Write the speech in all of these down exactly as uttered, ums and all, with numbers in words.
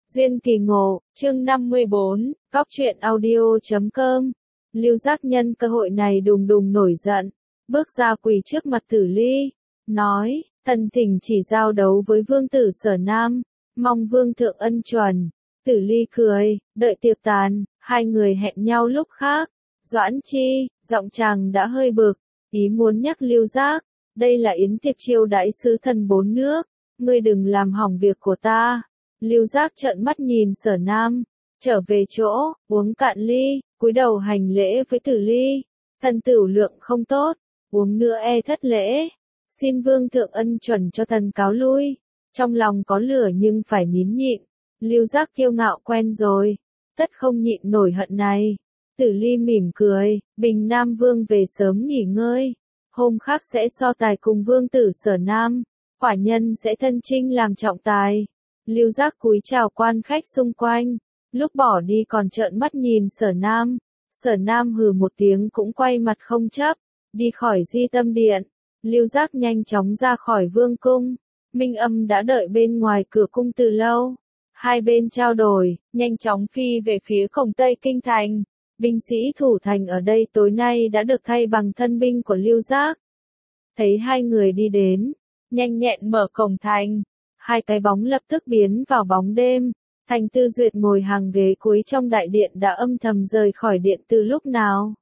Duyên kỳ ngộ, chương năm mươi bốn, Cóc truyện audio chấm com. Lưu Giác nhân cơ hội này đùng đùng nổi giận, bước ra quỳ trước mặt Tử Ly, nói, thần thỉnh chỉ giao đấu với vương tử Sở Nam, mong vương thượng ân chuẩn. Tử Ly cười, đợi tiệc tàn, hai người hẹn nhau lúc khác. Doãn Chi, giọng chàng đã hơi bực, ý muốn nhắc Lưu Giác, đây là yến tiệc chiêu đãi sứ thần bốn nước, ngươi đừng làm hỏng việc của ta. Lưu Giác trợn mắt nhìn Sở Nam, trở về chỗ, uống cạn ly, cúi đầu hành lễ với Tử Ly. Thần tửu lượng không tốt, uống nữa e thất lễ. Xin vương thượng ân chuẩn cho thần cáo lui. Trong lòng có lửa nhưng phải nín nhịn. Lưu Giác kiêu ngạo quen rồi, tất không nhịn nổi hận này. Tử Ly mỉm cười, Bình Nam vương về sớm nghỉ ngơi. Hôm khác sẽ so tài cùng vương tử Sở Nam, quả nhân sẽ thân chinh làm trọng tài. Lưu Giác cúi chào quan khách xung quanh, lúc bỏ đi còn trợn mắt nhìn Sở Nam. Sở Nam hừ một tiếng cũng quay mặt không chấp, đi khỏi Di Tâm Điện. Lưu Giác nhanh chóng ra khỏi vương cung, Minh Âm đã đợi bên ngoài cửa cung từ lâu. Hai bên trao đổi, nhanh chóng phi về phía cổng Tây Kinh Thành. Binh sĩ thủ thành ở đây tối nay đã được thay bằng thân binh của Lưu Giác. Thấy hai người đi đến, nhanh nhẹn mở cổng thành. Hai cái bóng lập tức biến vào bóng đêm. Thành Tư Duyệt ngồi hàng ghế cuối trong đại điện đã âm thầm rời khỏi điện từ lúc nào.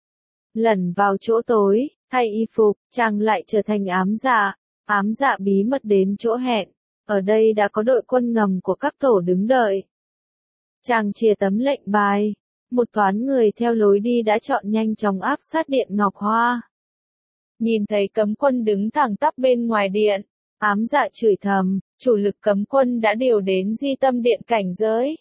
Lẩn vào chỗ tối, thay y phục, chàng lại trở thành ám dạ. Ám dạ bí mật đến chỗ hẹn. Ở đây đã có đội quân ngầm của các tổ đứng đợi. Chàng chìa tấm lệnh bài. Một toán người theo lối đi đã chọn nhanh chóng áp sát điện Ngọc Hoa. Nhìn thấy cấm quân đứng thẳng tắp bên ngoài điện. Ám dạ chửi thầm, chủ lực cấm quân đã điều đến Di Tâm Điện cảnh giới.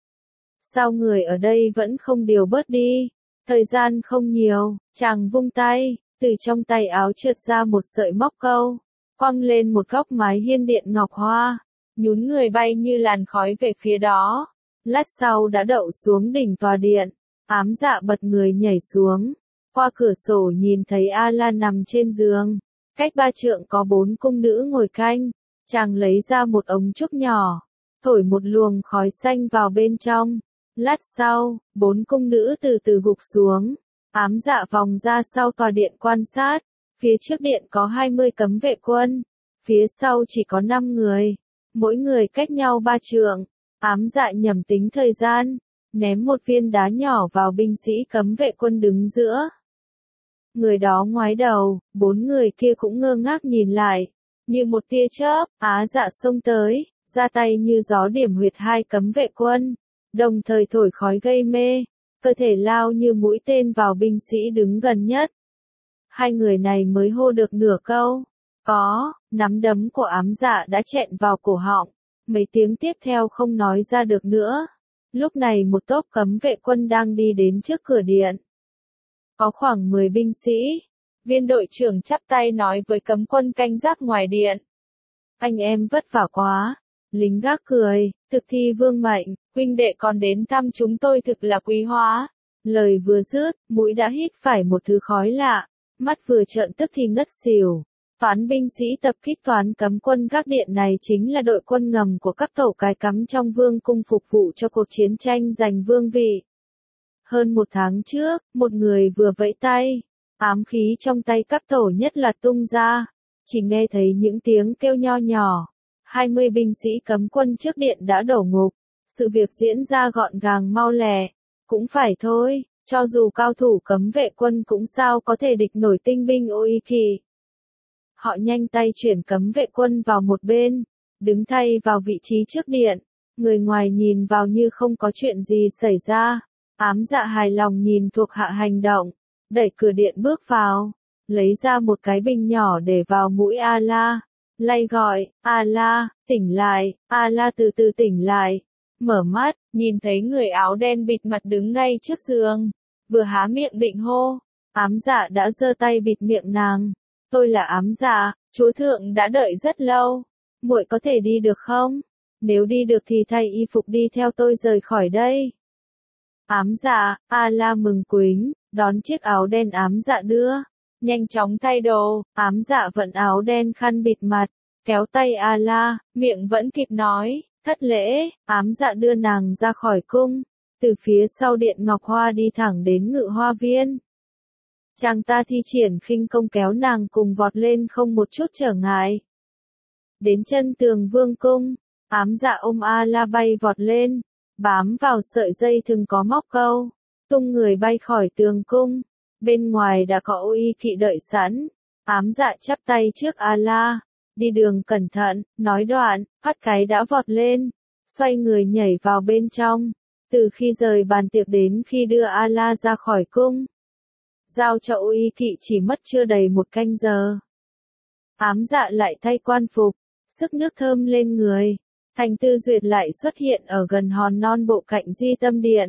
Sao người ở đây vẫn không điều bớt đi? Thời gian không nhiều, chàng vung tay, từ trong tay áo trượt ra một sợi móc câu, quăng lên một góc mái hiên điện Ngọc Hoa, nhún người bay như làn khói về phía đó. Lát sau đã đậu xuống đỉnh tòa điện, ám dạ bật người nhảy xuống, qua cửa sổ nhìn thấy A-la nằm trên giường. Cách ba trượng có bốn cung nữ ngồi canh, chàng lấy ra một ống trúc nhỏ, thổi một luồng khói xanh vào bên trong. Lát sau, bốn cung nữ từ từ gục xuống, ám dạ vòng ra sau tòa điện quan sát. Phía trước điện có hai mươi cấm vệ quân, phía sau chỉ có năm người, mỗi người cách nhau ba trượng. Ám dạ nhầm tính thời gian, ném một viên đá nhỏ vào binh sĩ cấm vệ quân đứng giữa. Người đó ngoái đầu, bốn người kia cũng ngơ ngác nhìn lại. Như một tia chớp, Á dạ xông tới, ra tay như gió điểm huyệt hai cấm vệ quân, đồng thời thổi khói gây mê, cơ thể lao như mũi tên vào binh sĩ đứng gần nhất. Hai người này mới hô được nửa câu. Có, nắm đấm của ám dạ đã chẹn vào cổ họng. Mấy tiếng tiếp theo không nói ra được nữa. Lúc này một tốp cấm vệ quân đang đi đến trước cửa điện. Có khoảng mười binh sĩ. Viên đội trưởng chắp tay nói với cấm quân canh gác ngoài điện. Anh em vất vả quá. Lính gác cười, thực thi vương mệnh, huynh đệ còn đến thăm chúng tôi thực là quý hóa. Lời vừa dứt, mũi đã hít phải một thứ khói lạ, mắt vừa trợn tức thì ngất xỉu. Toán binh sĩ tập kích toán cấm quân gác điện này chính là đội quân ngầm của các tổ cai cắm trong vương cung phục vụ cho cuộc chiến tranh giành vương vị. Hơn một tháng trước, một người vừa vẫy tay, ám khí trong tay các tổ nhất loạt tung ra, chỉ nghe thấy những tiếng kêu nho nhỏ. Hai mươi binh sĩ cấm quân trước điện đã đổ ngục, sự việc diễn ra gọn gàng mau lẹ. Cũng phải thôi, cho dù cao thủ cấm vệ quân cũng sao có thể địch nổi tinh binh ô y kỳ. Họ nhanh tay chuyển cấm vệ quân vào một bên, đứng thay vào vị trí trước điện. Người ngoài nhìn vào như không có chuyện gì xảy ra. Ám dạ hài lòng nhìn thuộc hạ hành động, đẩy cửa điện bước vào, lấy ra một cái bình nhỏ để vào mũi A-la, lay gọi, A-la, tỉnh lại. A-la từ từ tỉnh lại, mở mắt, nhìn thấy người áo đen bịt mặt đứng ngay trước giường, vừa há miệng định hô, ám dạ đã giơ tay bịt miệng nàng. Tôi là ám dạ, chúa thượng đã đợi rất lâu, muội có thể đi được không? Nếu đi được thì thay y phục đi theo tôi rời khỏi đây. Ám dạ, A-la mừng quính, đón chiếc áo đen ám dạ đưa, nhanh chóng thay đồ. Ám dạ vận áo đen khăn bịt mặt, kéo tay A-la, miệng vẫn kịp nói, Thất lễ, ám dạ đưa nàng ra khỏi cung, từ phía sau điện ngọc hoa đi thẳng đến ngự hoa viên. Chàng ta thi triển khinh công kéo nàng cùng vọt lên không một chút trở ngại. Đến chân tường vương cung, ám dạ ôm A-la bay vọt lên, bám vào sợi dây thừng có móc câu, tung người bay khỏi tường cung. Bên ngoài đã có ô y kỵ đợi sẵn, ám dạ chắp tay trước A-la, đi đường cẩn thận, nói đoạn, phát cái đã vọt lên, xoay người nhảy vào bên trong, từ khi rời bàn tiệc đến khi đưa A-la ra khỏi cung. Giao cho ô y kỵ chỉ mất chưa đầy một canh giờ. Ám dạ lại thay quan phục, sức nước thơm lên người, Thành Tư Duyệt lại xuất hiện ở gần hòn non bộ cạnh Di Tâm Điện.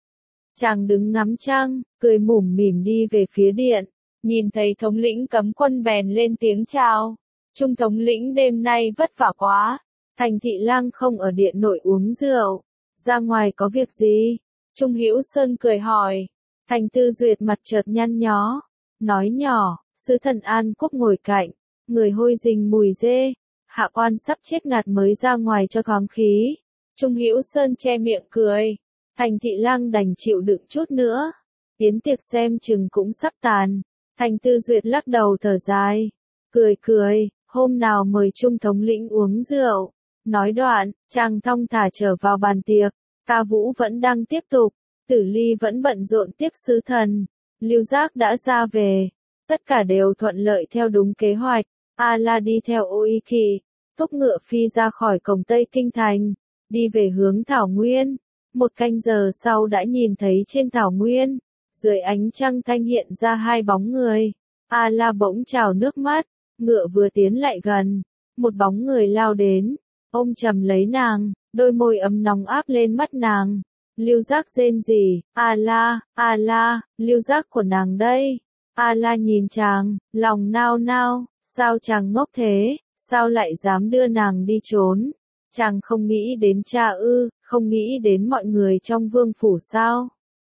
Chàng đứng ngắm trăng, cười mủm mỉm đi về phía điện, nhìn thấy thống lĩnh cấm quân bèn lên tiếng chào. Trung thống lĩnh đêm nay vất vả quá, Thành Thị Lang không ở điện nội uống rượu, ra ngoài có việc gì? Trung Hữu Sơn cười hỏi. Thành Tư Duyệt mặt chợt nhăn nhó, nói nhỏ, sứ thần An Quốc ngồi cạnh, người hôi rình mùi dê, hạ quan sắp chết ngạt mới ra ngoài cho thoáng khí. Trung Hữu Sơn che miệng cười, Thành Thị Lang đành chịu đựng chút nữa, yến tiệc xem chừng cũng sắp tàn. Thành Tư Duyệt lắc đầu thở dài, cười cười, hôm nào mời Trung thống lĩnh uống rượu. Nói đoạn, chàng thong thả trở vào bàn tiệc, ca vũ vẫn đang tiếp tục. Tử Ly vẫn bận rộn tiếp sứ thần, Lưu Giác đã ra về, tất cả đều thuận lợi theo đúng kế hoạch. A-la đi theo ô y kỵ, thúc ngựa phi ra khỏi cổng Tây Kinh Thành, đi về hướng Thảo Nguyên. Một canh giờ sau đã nhìn thấy trên Thảo Nguyên, dưới ánh trăng thanh hiện ra hai bóng người. A-la bỗng trào nước mắt, ngựa vừa tiến lại gần, một bóng người lao đến, ôm chầm lấy nàng, đôi môi ấm nóng áp lên mắt nàng. Lưu Giác rên rỉ, A-la, A-la, Lưu Giác của nàng đây. A-la nhìn chàng, lòng nao nao, sao chàng ngốc thế, sao lại dám đưa nàng đi trốn? Chàng không nghĩ đến cha ư, không nghĩ đến mọi người trong vương phủ sao?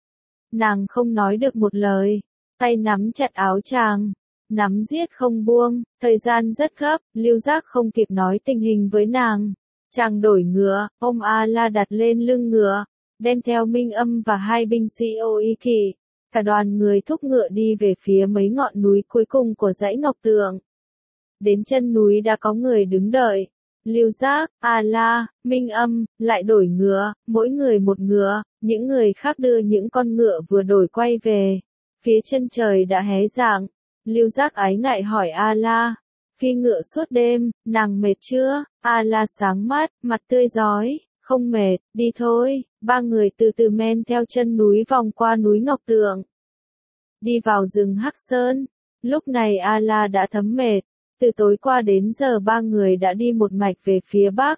Nàng không nói được một lời, tay nắm chặt áo chàng, nắm giết không buông, thời gian rất gấp, Lưu Giác không kịp nói tình hình với nàng. Chàng đổi ngựa, ôm A-la đặt lên lưng ngựa, đem theo Minh Âm và hai binh sĩ ô y kỵ, cả đoàn người thúc ngựa đi về phía mấy ngọn núi cuối cùng của dãy Ngọc Tượng. Đến chân núi đã có người đứng đợi, Lưu Giác, A-la, Minh Âm, lại đổi ngựa, mỗi người một ngựa, những người khác đưa những con ngựa vừa đổi quay về. Phía chân trời đã hé rạng, Lưu Giác ái ngại hỏi A-la, phi ngựa suốt đêm, nàng mệt chưa? A-la sáng mắt, mặt tươi rói. Không mệt, đi thôi. Ba người từ từ men theo chân núi vòng qua núi Ngọc Tượng, đi vào rừng Hắc Sơn. Lúc này A-la đã thấm mệt, từ tối qua đến giờ ba người đã đi một mạch về phía bắc.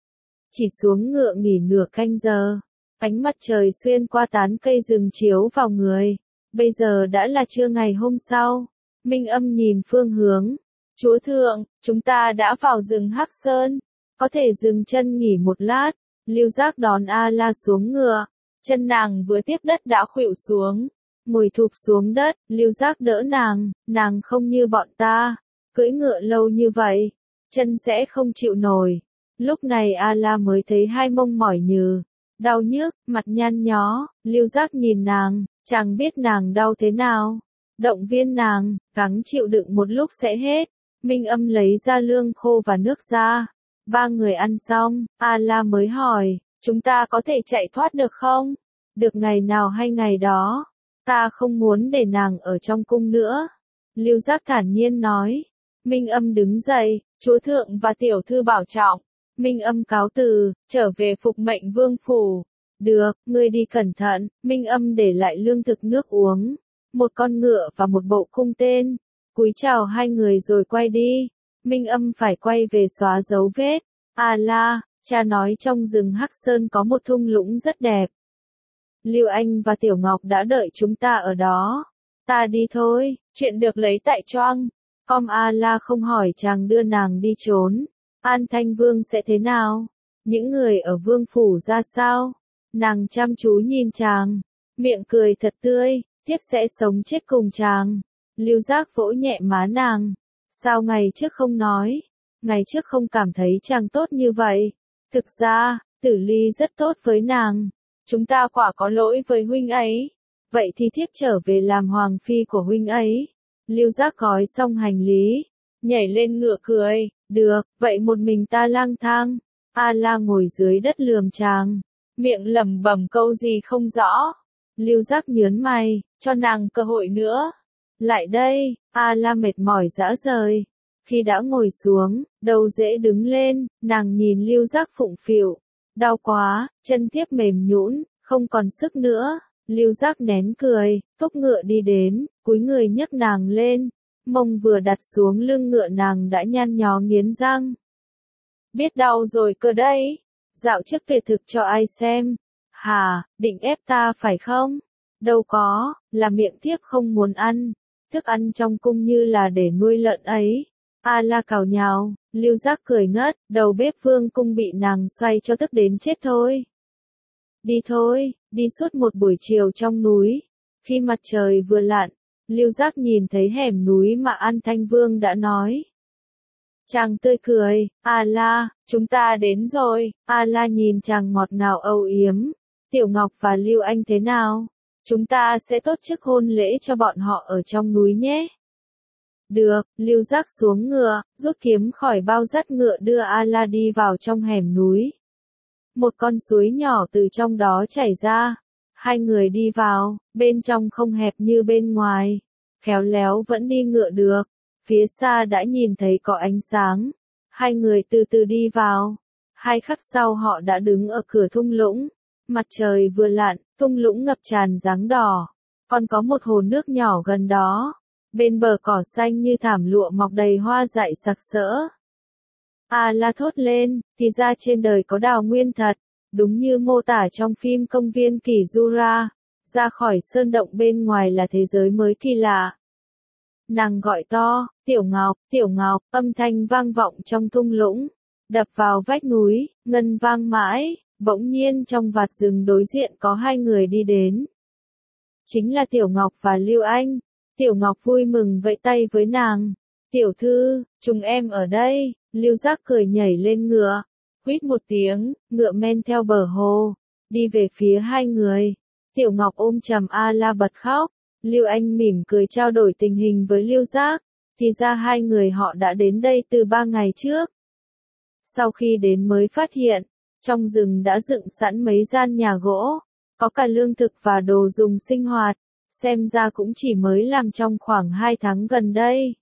Chỉ xuống ngựa nghỉ nửa canh giờ, ánh mặt trời xuyên qua tán cây rừng chiếu vào người. Bây giờ đã là trưa ngày hôm sau. Minh Âm nhìn phương hướng, chúa thượng, chúng ta đã vào rừng Hắc Sơn, có thể dừng chân nghỉ một lát. Lưu Giác đón A-la xuống ngựa, chân nàng vừa tiếp đất đã khuỵu xuống, ngồi thụp xuống đất. Lưu Giác đỡ nàng, nàng không như bọn ta, cưỡi ngựa lâu như vậy, chân sẽ không chịu nổi. Lúc này A-la mới thấy hai mông mỏi nhừ, đau nhức, mặt nhăn nhó. Lưu Giác nhìn nàng, chẳng biết nàng đau thế nào, động viên nàng, gắng chịu đựng một lúc sẽ hết. Minh Âm lấy ra lương khô và nước ra. Ba người ăn xong, A-la mới hỏi, chúng ta có thể chạy thoát được không? Được ngày nào hay ngày đó, ta không muốn để nàng ở trong cung nữa. Lưu Giác thản nhiên nói. Minh Âm đứng dậy, chúa thượng và tiểu thư bảo trọng. Minh Âm cáo từ, trở về phục mệnh vương phủ. Được, ngươi đi cẩn thận. Minh Âm để lại lương thực nước uống, một con ngựa và một bộ cung tên, cúi chào hai người rồi quay đi. Minh Âm phải quay về xóa dấu vết. A-la, cha nói trong rừng Hắc Sơn có một thung lũng rất đẹp. Lưu Anh và Tiểu Ngọc đã đợi chúng ta ở đó. Ta đi thôi, chuyện được lấy tại choang. Com A-la không hỏi chàng đưa nàng đi trốn. An Thanh Vương sẽ thế nào? Những người ở vương phủ ra sao? Nàng chăm chú nhìn chàng, miệng cười thật tươi, tiếp sẽ sống chết cùng chàng. Lưu Giác vỗ nhẹ má nàng. Sao ngày trước không nói? Ngày trước không cảm thấy chàng tốt như vậy. Thực ra, Tử Ly rất tốt với nàng. Chúng ta quả có lỗi với huynh ấy. Vậy thì thiếp trở về làm hoàng phi của huynh ấy. Lưu Giác gói xong hành lý, nhảy lên ngựa cười, được, vậy một mình ta lang thang. A La ngồi dưới đất lườm chàng, miệng lẩm bẩm câu gì không rõ. Lưu Giác nhớn mày, cho nàng cơ hội nữa. Lại đây, A La mệt mỏi rã rời. Khi đã ngồi xuống, đầu dễ đứng lên, nàng nhìn Lưu Giác phụng phịu. Đau quá, chân thiếp mềm nhũn, không còn sức nữa. Lưu Giác nén cười, thúc ngựa đi đến, cúi người nhấc nàng lên. Mông vừa đặt xuống lưng ngựa nàng đã nhăn nhó nghiến răng. Biết đau rồi cơ đấy. Dạo trước tuyệt thực cho ai xem. Hà, định ép ta phải không? Đâu có, là miệng thiếp không muốn ăn. Thức ăn trong cung như là để nuôi lợn ấy. A La cào nhào, Lưu Giác cười ngất, đầu bếp vương cung bị nàng xoay cho tức đến chết thôi. Đi thôi, đi suốt một buổi chiều trong núi. Khi mặt trời vừa lặn, Lưu Giác nhìn thấy hẻm núi mà An Thanh Vương đã nói. Chàng tươi cười, A La, chúng ta đến rồi. A La nhìn chàng ngọt ngào âu yếm. Tiểu Ngọc và Lưu Anh thế nào? Chúng ta sẽ tổ chức hôn lễ cho bọn họ ở trong núi nhé. Được, Lưu Giác xuống ngựa, rút kiếm khỏi bao dắt ngựa đưa A La đi vào trong hẻm núi. Một con suối nhỏ từ trong đó chảy ra. Hai người đi vào, bên trong không hẹp như bên ngoài. Khéo léo vẫn đi ngựa được. Phía xa đã nhìn thấy có ánh sáng. Hai người từ từ đi vào. Hai khắc sau họ đã đứng ở cửa thung lũng. Mặt trời vừa lặn, thung lũng ngập tràn dáng đỏ. Còn có một hồ nước nhỏ gần đó. Bên bờ cỏ xanh như thảm lụa mọc đầy hoa dại sặc sỡ. A La thốt lên, thì ra trên đời có đào nguyên thật. Đúng như mô tả trong phim Công viên Kỷ Jura. Ra khỏi sơn động bên ngoài là thế giới mới kỳ lạ. Nàng gọi to, Tiểu Ngọc, Tiểu Ngọc, âm thanh vang vọng trong thung lũng. Đập vào vách núi, ngân vang mãi, bỗng nhiên trong vạt rừng đối diện có hai người đi đến. Chính là Tiểu Ngọc và Lưu Anh. Tiểu Ngọc vui mừng vẫy tay với nàng. Tiểu thư, chúng em ở đây. Lưu Giác cười nhảy lên ngựa. Huýt một tiếng, ngựa men theo bờ hồ. Đi về phía hai người. Tiểu Ngọc ôm chầm A La bật khóc. Lưu Anh mỉm cười trao đổi tình hình với Lưu Giác. Thì ra hai người họ đã đến đây từ ba ngày trước. Sau khi đến mới phát hiện, trong rừng đã dựng sẵn mấy gian nhà gỗ. Có cả lương thực và đồ dùng sinh hoạt. Xem ra cũng chỉ mới làm trong khoảng hai tháng gần đây.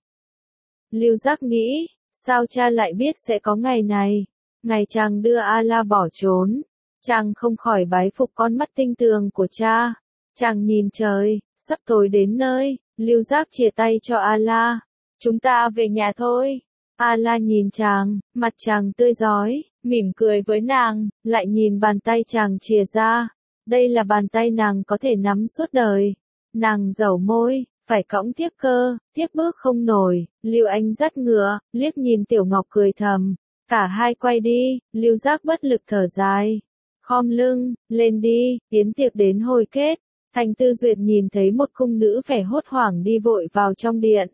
Lưu Giác nghĩ, sao cha lại biết sẽ có ngày này? Ngày chàng đưa A La bỏ trốn, chàng không khỏi bái phục con mắt tinh tường của cha. Chàng nhìn trời, sắp tối đến nơi, Lưu Giác chìa tay cho A La. Chúng ta về nhà thôi. A La nhìn chàng, mặt chàng tươi rói, mỉm cười với nàng, lại nhìn bàn tay chàng chìa ra. Đây là bàn tay nàng có thể nắm suốt đời. Nàng dẩu môi, phải cõng tiếp cơ, tiếp bước không nổi. Lưu Anh dắt ngựa, liếc nhìn Tiểu Ngọc cười thầm. Cả hai quay đi, Lưu Giác bất lực thở dài. Khom lưng, lên đi, yến tiệc đến hồi kết. Thành Tư Duyệt nhìn thấy một cung nữ vẻ hốt hoảng đi vội vào trong điện.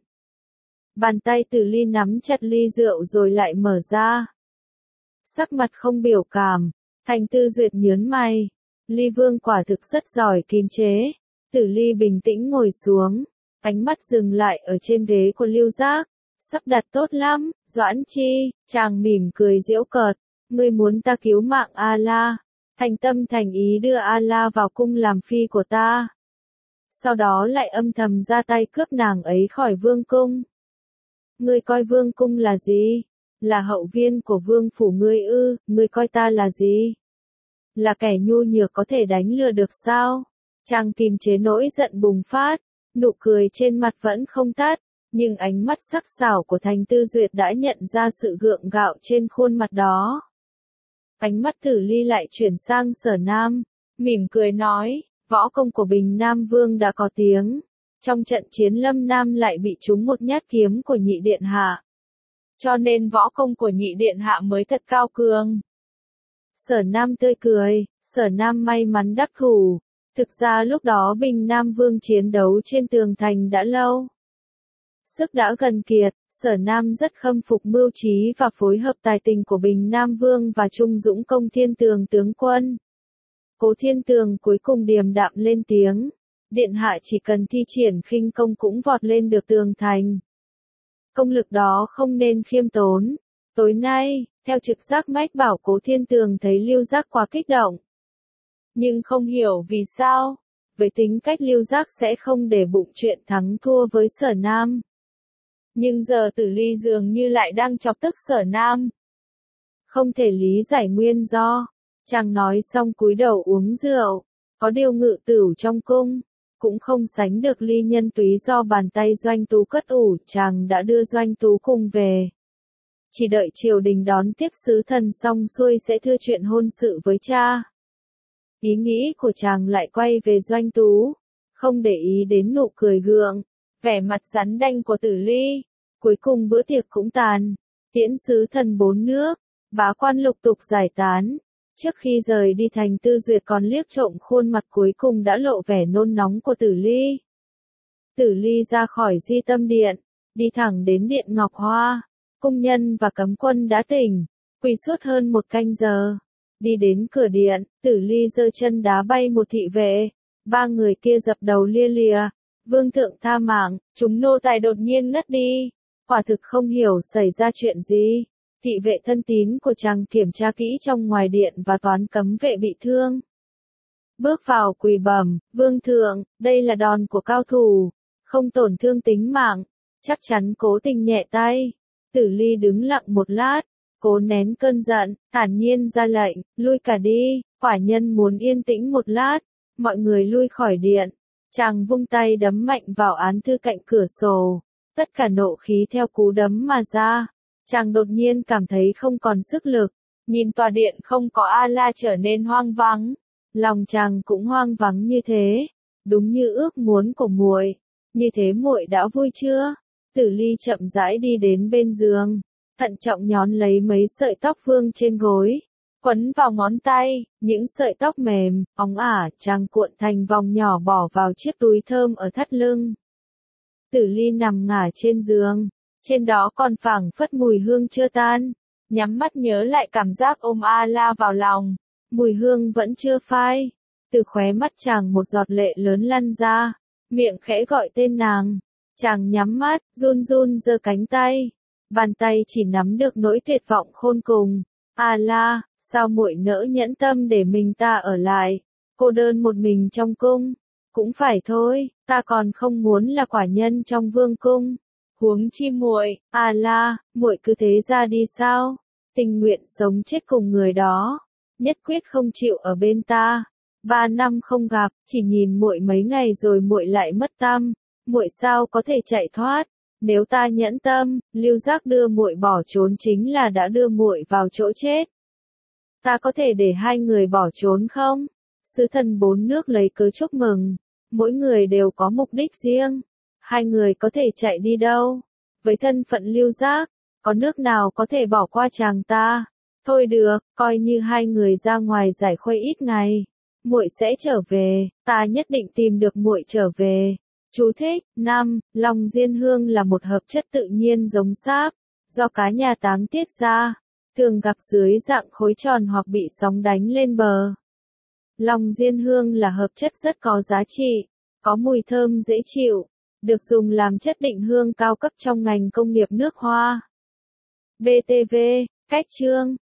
Bàn tay Tử Ly nắm chặt ly rượu rồi lại mở ra. Sắc mặt không biểu cảm, Thành Tư Duyệt nhớn mày. Ly Vương quả thực rất giỏi kiềm chế. Tử Ly bình tĩnh ngồi xuống, ánh mắt dừng lại ở trên ghế của Lưu Giác. Sắp đặt tốt lắm, Doãn Chi, chàng mỉm cười giễu cợt. Ngươi muốn ta cứu mạng A La, thành tâm thành ý đưa A La vào cung làm phi của ta. Sau đó lại âm thầm ra tay cướp nàng ấy khỏi vương cung. Ngươi coi vương cung là gì? Là hậu viên của vương phủ ngươi ư? Ngươi coi ta là gì? Là kẻ nhu nhược có thể đánh lừa được sao? Chàng kìm chế nỗi giận bùng phát, nụ cười trên mặt vẫn không tắt, nhưng ánh mắt sắc sảo của Thành Tư Duyệt đã nhận ra sự gượng gạo trên khuôn mặt đó. Ánh mắt Tử Ly lại chuyển sang Sở Nam, mỉm cười nói, võ công của Bình Nam Vương đã có tiếng. Trong trận chiến Lâm Nam lại bị trúng một nhát kiếm của Nhị Điện Hạ. Cho nên võ công của Nhị Điện Hạ mới thật cao cường. Sở Nam tươi cười, Sở Nam may mắn đắc thủ. Thực ra lúc đó Bình Nam Vương chiến đấu trên tường thành đã lâu. Sức đã gần kiệt, Sở Nam rất khâm phục mưu trí và phối hợp tài tình của Bình Nam Vương và Trung Dũng Công Thiên Tường tướng quân. Cố Thiên Tường cuối cùng điềm đạm lên tiếng, điện hạ chỉ cần thi triển khinh công cũng vọt lên được tường thành. Công lực đó không nên khiêm tốn. Tối nay, theo trực giác mách bảo Cố Thiên Tường thấy Lưu Giác quá kích động. Nhưng không hiểu vì sao, với tính cách Lưu Giác sẽ không để bụng chuyện thắng thua với Sở Nam. Nhưng giờ Tử Ly dường như lại đang chọc tức Sở Nam. Không thể lý giải nguyên do. Chàng nói xong cúi đầu uống rượu, có điều ngự tửu trong cung, cũng không sánh được ly nhân túy do bàn tay Doanh Tú cất ủ, chàng đã đưa Doanh Tú cùng về. Chỉ đợi triều đình đón tiếp sứ thần xong xuôi sẽ thưa chuyện hôn sự với cha. Ý nghĩ của chàng lại quay về Doanh Tú, không để ý đến nụ cười gượng, vẻ mặt rắn đanh của Tử Ly. Cuối cùng bữa tiệc cũng tàn, tiễn sứ thần bốn nước, bá quan lục tục giải tán. Trước khi rời đi Thành Tư Duyệt còn liếc trộm khuôn mặt cuối cùng đã lộ vẻ nôn nóng của Tử Ly. Tử Ly ra khỏi Di Tâm Điện, đi thẳng đến Điện Ngọc Hoa. Cung nhân và cấm quân đã tỉnh, quỳ suốt hơn một canh giờ. Đi đến cửa điện, Tử Ly giơ chân đá bay một thị vệ. Ba người kia dập đầu lia lịa. Vương thượng tha mạng, chúng nô tài đột nhiên ngất đi. Quả thực không hiểu xảy ra chuyện gì. Thị vệ thân tín của chàng kiểm tra kỹ trong ngoài điện và toán cấm vệ bị thương. Bước vào quỳ bẩm, Vương thượng, đây là đòn của cao thủ, không tổn thương tính mạng, chắc chắn cố tình nhẹ tay. Tử Ly đứng lặng một lát, cố nén cơn giận, thản nhiên ra lệnh, lui cả đi, quả nhân muốn yên tĩnh một lát. Mọi người lui khỏi điện, chàng vung tay đấm mạnh vào án thư cạnh cửa sổ, tất cả nộ khí theo cú đấm mà ra. Chàng đột nhiên cảm thấy không còn sức lực, nhìn tòa điện không có A-la trở nên hoang vắng. Lòng chàng cũng hoang vắng như thế, đúng như ước muốn của muội. Như thế muội đã vui chưa? Tử Ly chậm rãi đi đến bên giường, thận trọng nhón lấy mấy sợi tóc vương trên gối, quấn vào ngón tay, những sợi tóc mềm, óng ả, chàng cuộn thành vòng nhỏ bỏ vào chiếc túi thơm ở thắt lưng. Tử Ly nằm ngả trên giường, trên đó còn phảng phất mùi hương chưa tan, nhắm mắt nhớ lại cảm giác ôm A-la vào lòng, mùi hương vẫn chưa phai. Từ khóe mắt chàng một giọt lệ lớn lăn ra, miệng khẽ gọi tên nàng. Chàng nhắm mắt, run run giơ cánh tay, bàn tay chỉ nắm được nỗi tuyệt vọng khôn cùng. A-la, sao muội nỡ nhẫn tâm để mình ta ở lại, cô đơn một mình trong cung? Cũng phải thôi, ta còn không muốn là quả nhân trong vương cung. Huống chi muội, A-la, muội cứ thế ra đi sao? Tình nguyện sống chết cùng người đó, nhất quyết không chịu ở bên ta. Ba năm không gặp, chỉ nhìn muội mấy ngày rồi muội lại mất tâm. Muội sao có thể chạy thoát? Nếu ta nhẫn tâm, Lưu Giác đưa muội bỏ trốn chính là đã đưa muội vào chỗ chết. Ta có thể để hai người bỏ trốn không? Sứ thần bốn nước lấy cớ chúc mừng, mỗi người đều có mục đích riêng. Hai người có thể chạy đi đâu? Với thân phận Lưu Giác, có nước nào có thể bỏ qua chàng ta? Thôi được, coi như hai người ra ngoài giải khuây ít ngày, muội sẽ trở về, ta nhất định tìm được muội trở về. Chú thích, năm, Long diên hương là một hợp chất tự nhiên giống sáp, do cá nhà táng tiết ra, thường gặp dưới dạng khối tròn hoặc bị sóng đánh lên bờ. Long diên hương là hợp chất rất có giá trị, có mùi thơm dễ chịu, được dùng làm chất định hương cao cấp trong ngành công nghiệp nước hoa. bê tê vê, cách chương